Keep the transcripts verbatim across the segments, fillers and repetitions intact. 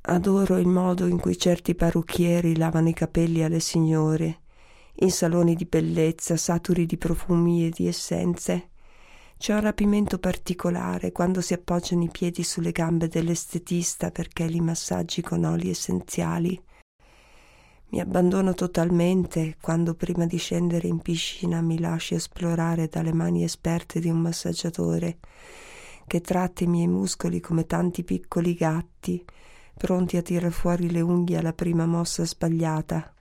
Adoro il modo in cui certi parrucchieri lavano i capelli alle signore, in saloni di bellezza saturi di profumi e di essenze. C'è un rapimento particolare quando si appoggiano i piedi sulle gambe dell'estetista perché li massaggi con oli essenziali. Mi abbandono totalmente quando prima di scendere in piscina mi lascio esplorare dalle mani esperte di un massaggiatore che tratta i miei muscoli come tanti piccoli gatti, pronti a tirar fuori le unghie alla prima mossa sbagliata.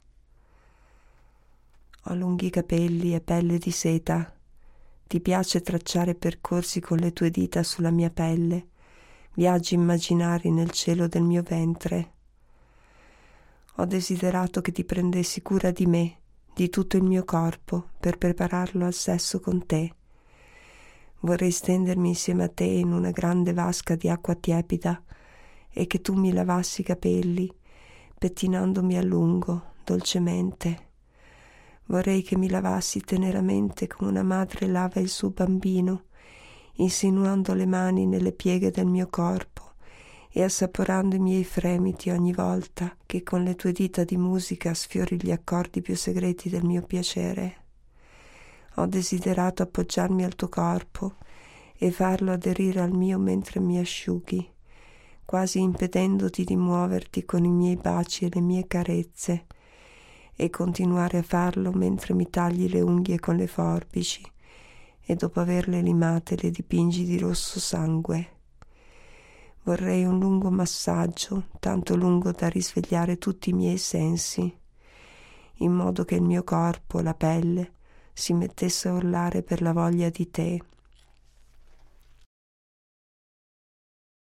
Ho lunghi capelli e pelle di seta. Ti piace tracciare percorsi con le tue dita sulla mia pelle, viaggi immaginari nel cielo del mio ventre. Ho desiderato che ti prendessi cura di me, di tutto il mio corpo, per prepararlo al sesso con te. Vorrei stendermi insieme a te in una grande vasca di acqua tiepida e che tu mi lavassi i capelli, pettinandomi a lungo, dolcemente. Vorrei che mi lavassi teneramente come una madre lava il suo bambino, insinuando le mani nelle pieghe del mio corpo e assaporando i miei fremiti ogni volta che con le tue dita di musica sfiori gli accordi più segreti del mio piacere. Ho desiderato appoggiarmi al tuo corpo e farlo aderire al mio mentre mi asciughi, quasi impedendoti di muoverti con i miei baci e le mie carezze, e continuare a farlo mentre mi tagli le unghie con le forbici e dopo averle limate le dipingi di rosso sangue. Vorrei un lungo massaggio, tanto lungo da risvegliare tutti i miei sensi, in modo che il mio corpo, la pelle, si mettesse a urlare per la voglia di te,